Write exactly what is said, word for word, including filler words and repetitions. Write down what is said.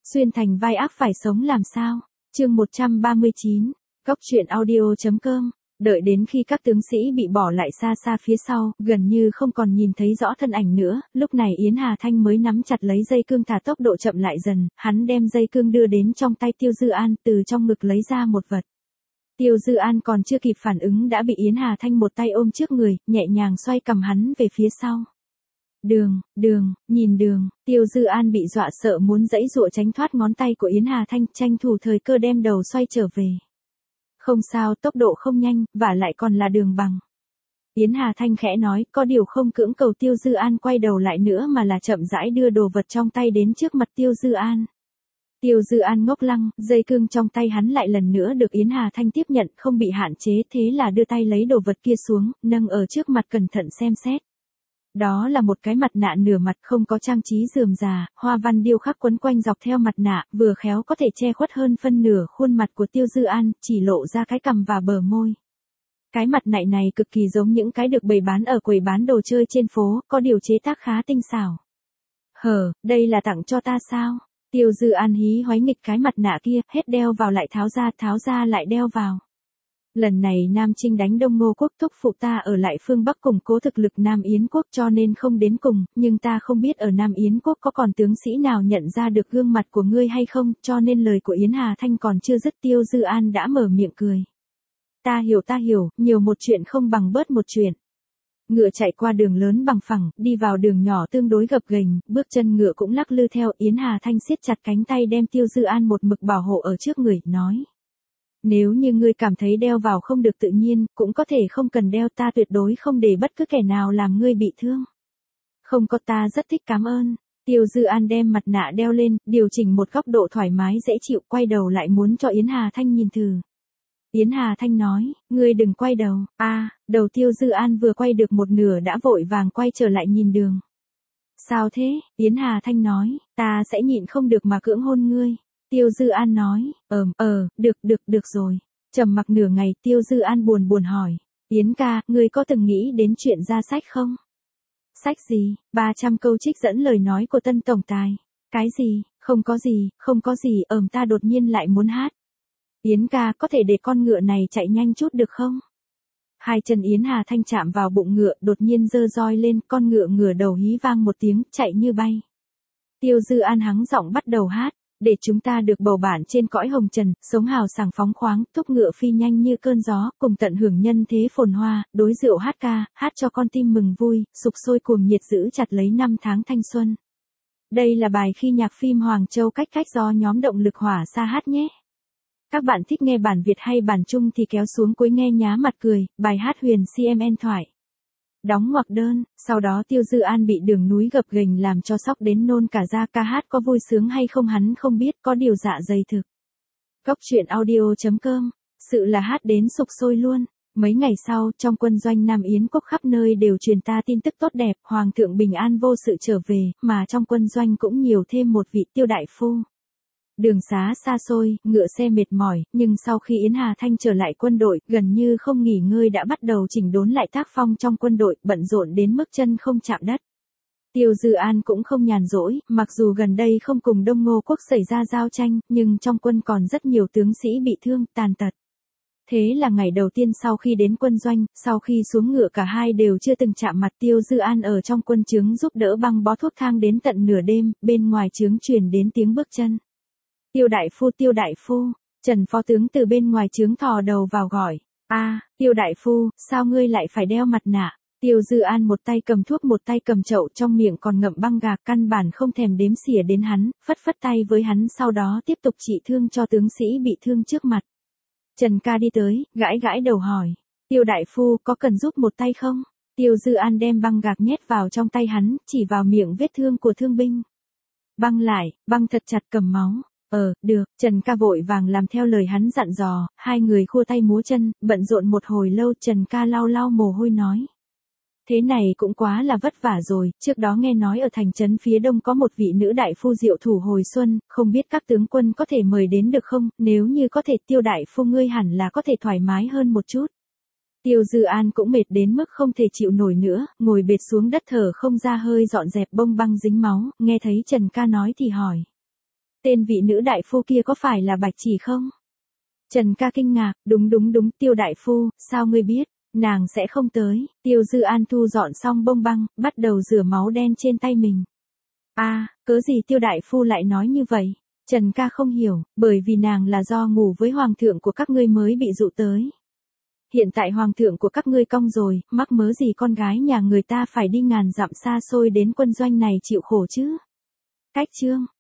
Xuyên thành vai ác phải sống làm sao? Chương một trăm ba mươi chín, Góc truyện audio.com. Đợi đến khi các tướng sĩ bị bỏ lại xa xa phía sau, gần như không còn nhìn thấy rõ thân ảnh nữa, lúc này Yến Hà Thanh mới nắm chặt lấy dây cương thả tốc độ chậm lại dần, hắn đem dây cương đưa đến trong tay Tiêu Dư An, từ trong ngực lấy ra một vật. Tiêu Dư An còn chưa kịp phản ứng đã bị Yến Hà Thanh một tay ôm trước người, nhẹ nhàng xoay cầm hắn về phía sau. Đường, đường, nhìn đường, Tiêu Dư An bị dọa sợ muốn giãy giụa tránh thoát ngón tay của Yến Hà Thanh, tranh thủ thời cơ đem đầu xoay trở về. Không sao, tốc độ không nhanh, vả lại còn là đường bằng. Yến Hà Thanh khẽ nói, có điều không cưỡng cầu Tiêu Dư An quay đầu lại nữa mà là chậm rãi đưa đồ vật trong tay đến trước mặt Tiêu Dư An. Tiêu Dư An ngốc lăng, dây cương trong tay hắn lại lần nữa được Yến Hà Thanh tiếp nhận, không bị hạn chế, thế là đưa tay lấy đồ vật kia xuống, nâng ở trước mặt cẩn thận xem xét. Đó là một cái mặt nạ nửa mặt không có trang trí rườm rà, hoa văn điêu khắc quấn quanh dọc theo mặt nạ, vừa khéo có thể che khuất hơn phân nửa khuôn mặt của Tiêu Dư An, chỉ lộ ra cái cằm và bờ môi. Cái mặt nạ này cực kỳ giống những cái được bày bán ở quầy bán đồ chơi trên phố, có điều chế tác khá tinh xảo. Hờ, đây là tặng cho ta sao? Tiêu Dư An hí hoáy nghịch cái mặt nạ kia, hết đeo vào lại tháo ra, tháo ra lại đeo vào. Lần này Nam Trinh đánh Đông Ngô quốc, thúc phụ ta ở lại phương Bắc củng cố thực lực Nam Yến quốc cho nên không đến cùng, nhưng ta không biết ở Nam Yến quốc có còn tướng sĩ nào nhận ra được gương mặt của ngươi hay không, cho nên lời của Yến Hà Thanh còn chưa dứt Tiêu Dư An đã mở miệng cười. Ta hiểu ta hiểu, nhiều một chuyện không bằng bớt một chuyện. Ngựa chạy qua đường lớn bằng phẳng, đi vào đường nhỏ tương đối gập ghềnh, bước chân ngựa cũng lắc lư theo. Yến Hà Thanh siết chặt cánh tay đem Tiêu Dư An một mực bảo hộ ở trước người, nói. Nếu như ngươi cảm thấy đeo vào không được tự nhiên, cũng có thể không cần đeo, ta tuyệt đối không để bất cứ kẻ nào làm ngươi bị thương. Không có, ta rất thích, cảm ơn. Tiêu Dư An đem mặt nạ đeo lên, điều chỉnh một góc độ thoải mái dễ chịu, quay đầu lại muốn cho Yến Hà Thanh nhìn thử. Yến Hà Thanh nói, ngươi đừng quay đầu. A, à, đầu Tiêu Dư An vừa quay được một nửa đã vội vàng quay trở lại nhìn đường. Sao thế? Yến Hà Thanh nói, ta sẽ nhịn không được mà cưỡng hôn ngươi. Tiêu Dư An nói, ờm, ờ, được, được, được rồi. Trầm mặc nửa ngày, Tiêu Dư An buồn buồn hỏi, Yến ca, ngươi có từng nghĩ đến chuyện ra sách không? Sách gì? ba trăm câu trích dẫn lời nói của Tân Tổng Tài. Cái gì? Không có gì, không có gì, ờm ta đột nhiên lại muốn hát. Yến ca, có thể để con ngựa này chạy nhanh chút được không? Hai chân Yến Hà Thanh chạm vào bụng ngựa, đột nhiên giơ roi lên, con ngựa ngửa đầu hí vang một tiếng, chạy như bay. Tiêu Dư An hắng giọng bắt đầu hát. Để chúng ta được bầu bạn trên cõi hồng trần, sống hào sảng phóng khoáng, thúc ngựa phi nhanh như cơn gió, cùng tận hưởng nhân thế phồn hoa, đối rượu hát ca, hát cho con tim mừng vui, sục sôi cuồng nhiệt giữ chặt lấy năm tháng thanh xuân. Đây là bài khi nhạc phim Hoàng Châu cách cách do nhóm Động Lực Hỏa Xa hát nhé. Các bạn thích nghe bản Việt hay bản Trung thì kéo xuống cuối nghe nhá mặt cười, bài hát Huyền xê em en thoại. Đóng ngoặc đơn, sau đó Tiêu Dư An bị đường núi gập ghềnh làm cho sóc đến nôn cả da, ca hát có vui sướng hay không hắn không biết, có điều dạ dày thực. Góc truyện audio.com, sự là hát đến sục sôi luôn. Mấy ngày sau, trong quân doanh Nam Yến quốc khắp nơi đều truyền ta tin tức tốt đẹp, Hoàng thượng bình an vô sự trở về, mà trong quân doanh cũng nhiều thêm một vị Tiêu đại phu. Đường xá xa xôi, ngựa xe mệt mỏi, nhưng sau khi Yến Hà Thanh trở lại quân đội, gần như không nghỉ ngơi đã bắt đầu chỉnh đốn lại tác phong trong quân đội, bận rộn đến mức chân không chạm đất. Tiêu Dư An cũng không nhàn rỗi, mặc dù gần đây không cùng Đông Ngô quốc xảy ra giao tranh, nhưng trong quân còn rất nhiều tướng sĩ bị thương, tàn tật. Thế là ngày đầu tiên sau khi đến quân doanh, sau khi xuống ngựa cả hai đều chưa từng chạm mặt. Tiêu Dư An ở trong quân trướng giúp đỡ băng bó thuốc thang đến tận nửa đêm, bên ngoài trướng truyền đến tiếng bước chân. Tiêu đại phu, Tiêu đại phu, Trần phó tướng từ bên ngoài trướng thò đầu vào gọi, a, à, Tiêu đại phu, sao ngươi lại phải đeo mặt nạ? Tiêu Dư An một tay cầm thuốc một tay cầm chậu, trong miệng còn ngậm băng gạc, căn bản không thèm đếm xỉa đến hắn, phất phất tay với hắn, sau đó tiếp tục trị thương cho tướng sĩ bị thương trước mặt. Trần ca đi tới, gãi gãi đầu hỏi, Tiêu đại phu, có cần giúp một tay không? Tiêu Dư An đem băng gạc nhét vào trong tay hắn, chỉ vào miệng vết thương của thương binh. Băng lại, băng thật chặt, cầm máu. Ờ, được, Trần ca vội vàng làm theo lời hắn dặn dò, hai người khua tay múa chân, bận rộn một hồi lâu. Trần ca lau lau mồ hôi nói. Thế này cũng quá là vất vả rồi, trước đó nghe nói ở thành trấn phía đông có một vị nữ đại phu diệu thủ hồi xuân, không biết các tướng quân có thể mời đến được không, nếu như có thể Tiêu đại phu ngươi hẳn là có thể thoải mái hơn một chút. Tiêu Dư An cũng mệt đến mức không thể chịu nổi nữa, ngồi bệt xuống đất thở không ra hơi, dọn dẹp bông băng dính máu, nghe thấy Trần ca nói thì hỏi. tên vị nữ đại phu kia có phải là Bạch Chỉ không? Trần ca kinh ngạc, đúng đúng đúng, Tiêu đại phu, sao ngươi biết, nàng sẽ không tới. Tiêu Dư An thu dọn xong bông băng, bắt đầu rửa máu đen trên tay mình. A, à, cớ gì Tiêu đại phu lại nói như vậy? Trần ca không hiểu, bởi vì nàng là do ngủ với hoàng thượng của các ngươi mới bị dụ tới. Hiện tại hoàng thượng của các ngươi cong rồi, mắc mớ gì con gái nhà người ta phải đi ngàn dặm xa xôi đến quân doanh này chịu khổ chứ? Cách chương